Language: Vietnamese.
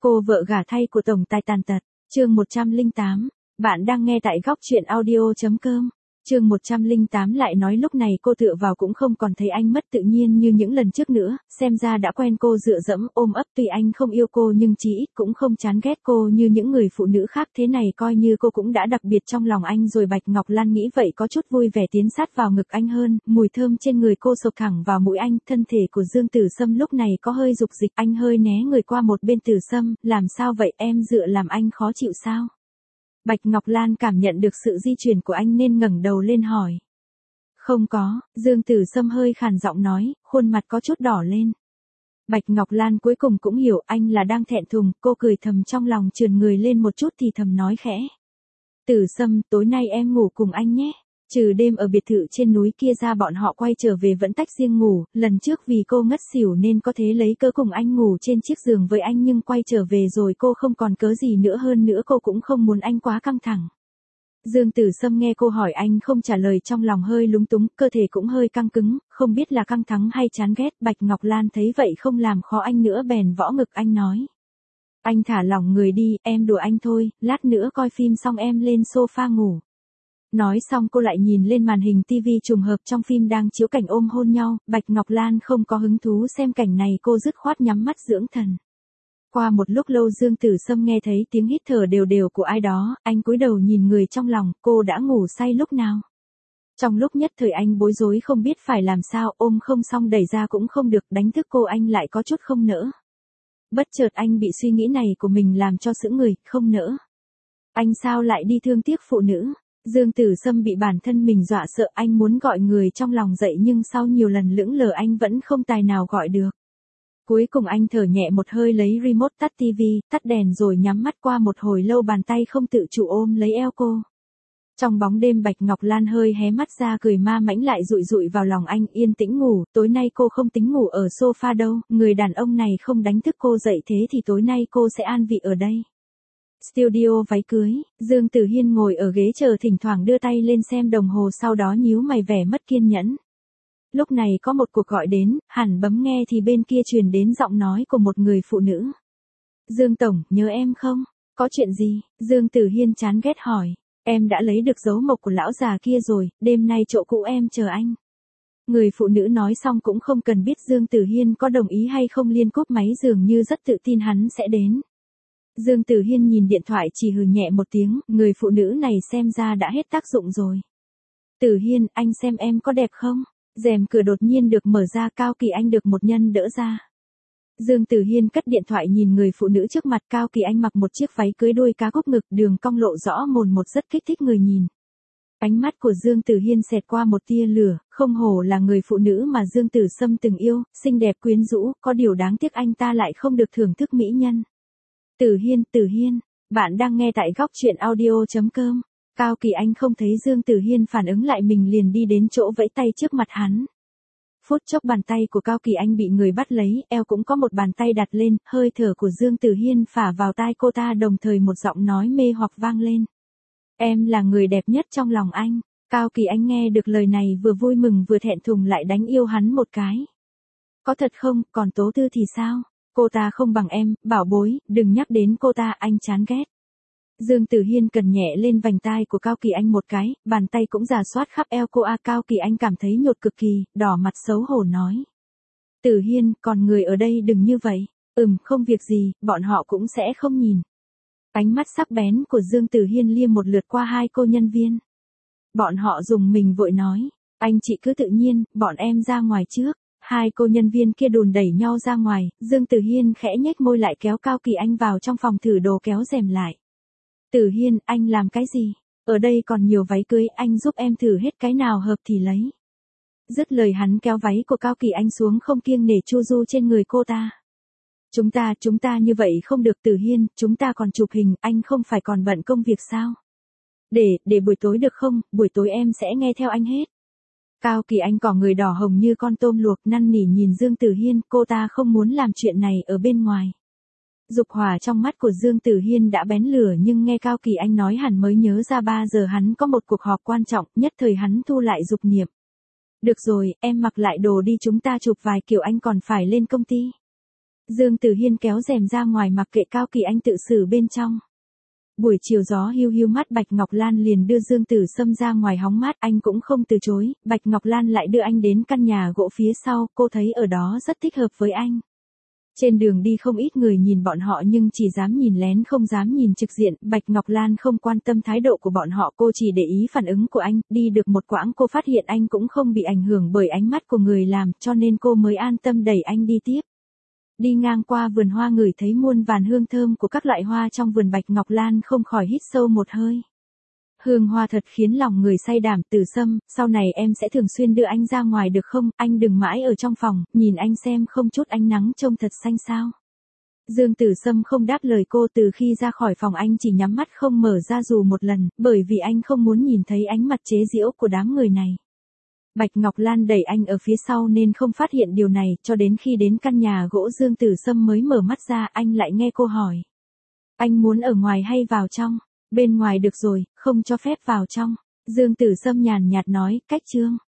Cô vợ gả thay của tổng tài tàn tật, chương 108. Bạn đang nghe tại góc truyện audio.com. Chương 108 lại nói lúc này cô tựa vào cũng không còn thấy anh mất tự nhiên như những lần trước nữa, xem ra đã quen cô dựa dẫm ôm ấp, tuy anh không yêu cô nhưng chí ít cũng không chán ghét cô như những người phụ nữ khác, thế này coi như cô cũng đã đặc biệt trong lòng anh rồi. Bạch Ngọc Lan nghĩ vậy có chút vui vẻ tiến sát vào ngực anh hơn, mùi thơm trên người cô sộc thẳng vào mũi anh, thân thể của Dương Tử Sâm lúc này có hơi dục dịch, anh hơi né người qua một bên. Tử Sâm, làm sao vậy, em dựa làm anh khó chịu sao? Bạch Ngọc Lan cảm nhận được sự di chuyển của anh nên ngẩng đầu lên hỏi. Không có, Dương Tử Sâm hơi khàn giọng nói, khuôn mặt có chút đỏ lên. Bạch Ngọc Lan cuối cùng cũng hiểu anh là đang thẹn thùng, cô cười thầm trong lòng, trườn người lên một chút thì thầm nói khẽ. Tử Sâm, tối nay em ngủ cùng anh nhé. Trừ đêm ở biệt thự trên núi kia ra bọn họ quay trở về vẫn tách riêng ngủ, lần trước vì cô ngất xỉu nên có thế lấy cớ cùng anh ngủ trên chiếc giường với anh, nhưng quay trở về rồi cô không còn cớ gì nữa, hơn nữa cô cũng không muốn anh quá căng thẳng. Dương Tử Sâm nghe cô hỏi anh không trả lời trong lòng hơi lúng túng, cơ thể cũng hơi căng cứng, không biết là căng thẳng hay chán ghét. Bạch Ngọc Lan thấy vậy không làm khó anh nữa bèn võ ngực anh nói. Anh thả lỏng người đi, em đùa anh thôi, lát nữa coi phim xong em lên sofa ngủ. Nói xong cô lại nhìn lên màn hình TV, trùng hợp trong phim đang chiếu cảnh ôm hôn nhau, Bạch Ngọc Lan không có hứng thú xem cảnh này, cô dứt khoát nhắm mắt dưỡng thần. Qua một lúc lâu Dương Tử Sâm nghe thấy tiếng hít thở đều đều của ai đó, anh cúi đầu nhìn người trong lòng, cô đã ngủ say lúc nào. Trong lúc nhất thời anh bối rối không biết phải làm sao, ôm không xong đẩy ra cũng không được, đánh thức cô anh lại có chút không nỡ. Bất chợt anh bị suy nghĩ này của mình làm cho sững người, không nỡ. Anh sao lại đi thương tiếc phụ nữ? Dương Tử Sâm bị bản thân mình dọa sợ, anh muốn gọi người trong lòng dậy nhưng sau nhiều lần lững lờ anh vẫn không tài nào gọi được. Cuối cùng anh thở nhẹ một hơi lấy remote tắt TV, tắt đèn rồi nhắm mắt, qua một hồi lâu bàn tay không tự chủ ôm lấy eo cô. Trong bóng đêm Bạch Ngọc Lan hơi hé mắt ra cười ma mãnh lại dụi dụi vào lòng anh, yên tĩnh ngủ, tối nay cô không tính ngủ ở sofa đâu, người đàn ông này không đánh thức cô dậy thế thì tối nay cô sẽ an vị ở đây. Studio váy cưới, Dương Tử Hiên ngồi ở ghế chờ thỉnh thoảng đưa tay lên xem đồng hồ sau đó nhíu mày vẻ mất kiên nhẫn. Lúc này có một cuộc gọi đến, hẳn bấm nghe thì bên kia truyền đến giọng nói của một người phụ nữ. Dương Tổng, nhớ em không? Có chuyện gì? Dương Tử Hiên chán ghét hỏi. Em đã lấy được dấu mộc của lão già kia rồi, đêm nay chỗ cũ em chờ anh. Người phụ nữ nói xong cũng không cần biết Dương Tử Hiên có đồng ý hay không liền cúp máy, dường như rất tự tin hắn sẽ đến. Dương Tử Hiên nhìn điện thoại chỉ hừ nhẹ một tiếng, người phụ nữ này xem ra đã hết tác dụng rồi. Tử Hiên, anh xem em có đẹp không? Rèm cửa đột nhiên được mở ra, Cao Kỳ Anh được một nhân đỡ ra. Dương Tử Hiên cất điện thoại nhìn người phụ nữ trước mặt, Cao Kỳ Anh mặc một chiếc váy cưới đuôi cá cúc, ngực đường cong lộ rõ mồn một, rất kích thích người nhìn. Ánh mắt của Dương Tử Hiên xẹt qua một tia lửa, không hổ là người phụ nữ mà Dương Tử Sâm từng yêu, xinh đẹp quyến rũ, có điều đáng tiếc anh ta lại không được thưởng thức mỹ nhân. Tử Hiên, bạn đang nghe tại góc truyện audio.com. Cao Kỳ Anh không thấy Dương Tử Hiên phản ứng lại mình liền đi đến chỗ vẫy tay trước mặt hắn. Phút chốc bàn tay của Cao Kỳ Anh bị người bắt lấy, eo cũng có một bàn tay đặt lên, hơi thở của Dương Tử Hiên phả vào tai cô ta, đồng thời một giọng nói mê hoặc vang lên. Em là người đẹp nhất trong lòng anh. Cao Kỳ Anh nghe được lời này vừa vui mừng vừa thẹn thùng lại đánh yêu hắn một cái. Có thật không, còn Tố Tư thì sao? Cô ta không bằng em, bảo bối, đừng nhắc đến cô ta, anh chán ghét. Dương Tử Hiên cần nhẹ lên vành tai của Cao Kỳ Anh một cái, bàn tay cũng rà soát khắp eo cô. Cao Kỳ Anh cảm thấy nhột cực kỳ, đỏ mặt xấu hổ nói. Tử Hiên, còn người ở đây đừng như vậy. Không việc gì, bọn họ cũng sẽ không nhìn. Ánh mắt sắc bén của Dương Tử Hiên liếc một lượt qua hai cô nhân viên. Bọn họ dùng mình vội nói, anh chị cứ tự nhiên, bọn em ra ngoài trước. Hai cô nhân viên kia đùn đẩy nhau ra ngoài, Dương Tử Hiên khẽ nhếch môi lại kéo Cao Kỳ Anh vào trong phòng thử đồ, kéo rèm lại. Tử Hiên, anh làm cái gì? Ở đây còn nhiều váy cưới, anh giúp em thử hết cái nào hợp thì lấy. Dứt lời hắn kéo váy của Cao Kỳ Anh xuống không kiêng nể chu du trên người cô ta. Chúng ta như vậy không được Tử Hiên, chúng ta còn chụp hình, anh không phải còn bận công việc sao? Để buổi tối được không, buổi tối em sẽ nghe theo anh hết. Cao Kỳ Anh cỏ người đỏ hồng như con tôm luộc, năn nỉ nhìn Dương Tử Hiên, cô ta không muốn làm chuyện này ở bên ngoài. Dục hỏa trong mắt của Dương Tử Hiên đã bén lửa, nhưng nghe Cao Kỳ Anh nói hẳn mới nhớ ra 3 giờ hắn có một cuộc họp quan trọng, nhất thời hắn thu lại dục niệm. Được rồi, em mặc lại đồ đi, chúng ta chụp vài kiểu, anh còn phải lên công ty. Dương Tử Hiên kéo rèm ra ngoài mặc kệ Cao Kỳ Anh tự xử bên trong. Buổi chiều gió hiu hiu mát, Bạch Ngọc Lan liền đưa Dương Tử Sâm ra ngoài hóng mát, anh cũng không từ chối, Bạch Ngọc Lan lại đưa anh đến căn nhà gỗ phía sau, cô thấy ở đó rất thích hợp với anh. Trên đường đi không ít người nhìn bọn họ nhưng chỉ dám nhìn lén không dám nhìn trực diện, Bạch Ngọc Lan không quan tâm thái độ của bọn họ, cô chỉ để ý phản ứng của anh, đi được một quãng cô phát hiện anh cũng không bị ảnh hưởng bởi ánh mắt của người làm, cho nên cô mới an tâm đẩy anh đi tiếp. Đi ngang qua vườn hoa ngửi thấy muôn vàn hương thơm của các loại hoa trong vườn, Bạch Ngọc Lan không khỏi hít sâu một hơi. Hương hoa thật khiến lòng người say đàm. Tử Sâm, sau này em sẽ thường xuyên đưa anh ra ngoài được không, anh đừng mãi ở trong phòng, nhìn anh xem không chút ánh nắng trông thật xanh sao. Dương Tử Sâm không đáp lời cô, từ khi ra khỏi phòng anh chỉ nhắm mắt không mở ra dù một lần, bởi vì anh không muốn nhìn thấy ánh mặt chế giễu của đám người này. Bạch Ngọc Lan đẩy anh ở phía sau nên không phát hiện điều này, cho đến khi đến căn nhà gỗ Dương Tử Sâm mới mở mắt ra, anh lại nghe cô hỏi. Anh muốn ở ngoài hay vào trong? Bên ngoài được rồi, không cho phép vào trong. Dương Tử Sâm nhàn nhạt nói, cách trương.